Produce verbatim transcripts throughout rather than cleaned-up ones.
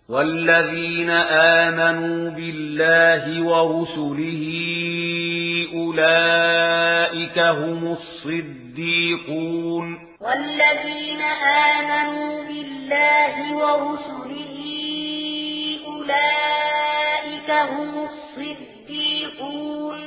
والذين آمنوا بالله ورسله أولئك هم الصديقون والذين آمنوا بالله ورسله أولئك هم الصديقون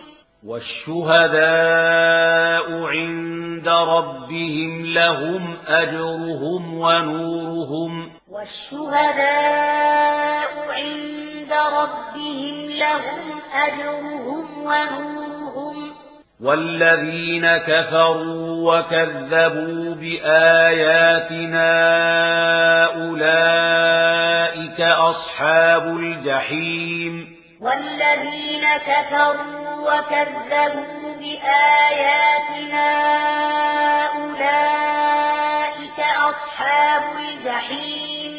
والشهداء عند ربهم لهم أجرهم ونورهم والشهداء عند ربهم لهم أجرهم ونورهم والذين كفروا وكذبوا بآياتنا أولئك أصحاب الجحيم والذين كفروا وكذبوا بآياتنا أولئك أصحاب الجحيم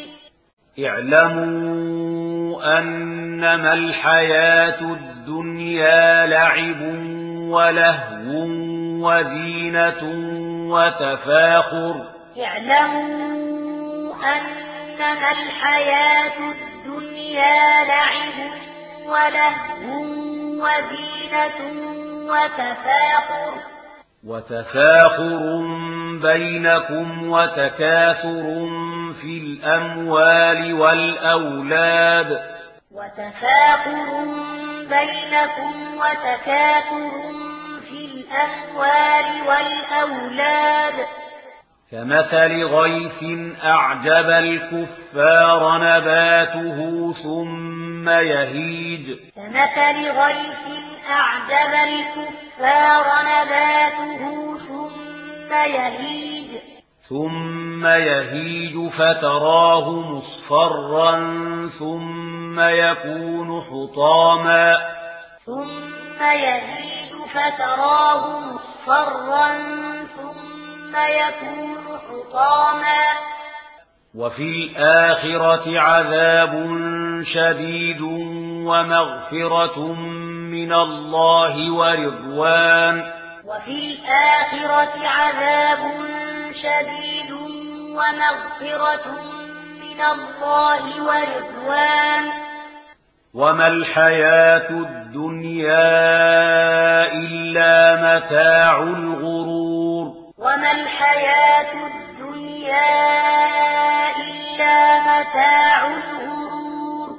اعلموا أنما الحياة الدنيا لعب ولهو وزينة وتفاخر اعلموا أنما الحياة الدنيا لعب ولهو وزينة وتفاخر وتفاخر بينكم وتكاثر في الأموال والأولاد وتفاخر بينكم وتكاثر في الأموال والأولاد كمثل غيث أعجب الكفار نباته ثم يهيج كمثل غيث أعجب الكفار نباته ثم يهيج ثم يهيج فتراه مصفرا ثم يكون حطاما ثم يهيج فتراه مصفرا ثم يكون حطاما وفي الآخرة عذاب شديد ومغفرة من الله ورضوان وفي الآخرة عذاب شديد ومغفرة من الله ورضوان وما الحياة الدنيا إلا متاع الغرور وما الحياة الدنيا إلا متاع الغرور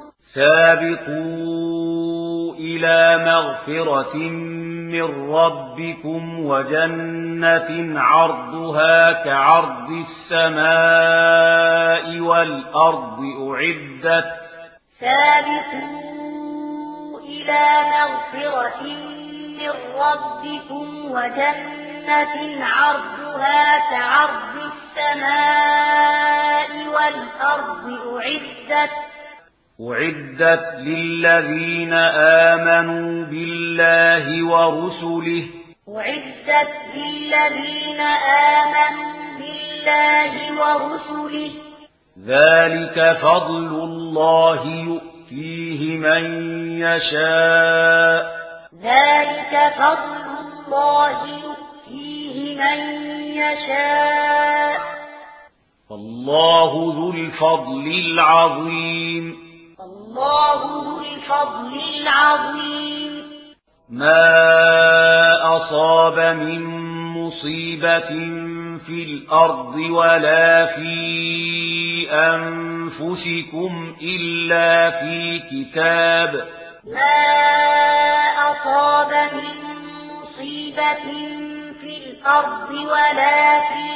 سابقوا إلى مغفرة من ربكم وجنة عرضها كعرض السماء والأرض أعدت سابقوا إلى مغفرة من ربكم وجنة عرضها كعرض السماء والأرض أعدت أعدت للذين آمنوا بالله ورسله أعدت للذين آمنوا بالله ورسله ذلك فضل الله يؤتيه من يشاء ذلك فضل الله يؤتيه من يشاء فالله ذو الفضل العظيم الله ذو الفضل العظيم ما أصاب من مصيبة في الأرض ولا في أنفسكم إلا في كتاب ما أصاب من مصيبة في الأرض ولا في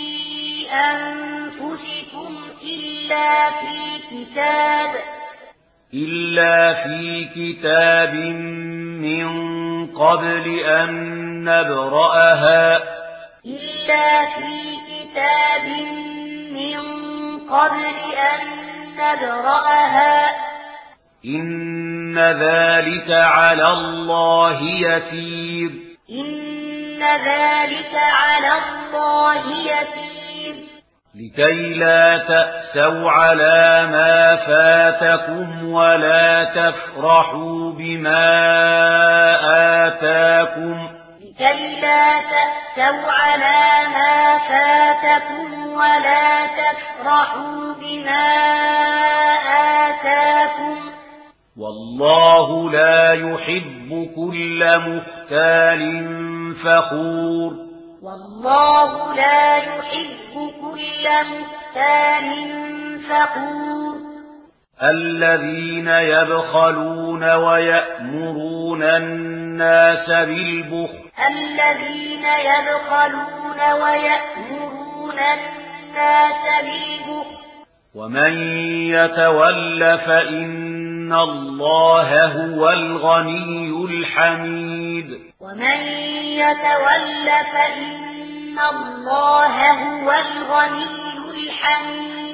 أنفسكم إلا في كتاب إلا في كتاب من قبل أن نبرأها إلا في كتاب من قبل أن نبرأها إن ذلك على الله يسير إن ذلك على الله يسير لكي لا تأسوا على ما فاتكم ولا تفرحوا بما آتاكم لكي لا تأسوا على ما فاتكم ولا تفرحوا بما آتاكم والله لا يحب كل مختال فخور والله لا يحب كل مختال فخور الذين يبخلون ويأمرون الناس بالبخل الذين يبخلون ويأمرون الناس بالبخل ومن يتول فإن الله هو الغني الحميد ومن يتول فإن الله هو الغني الحميد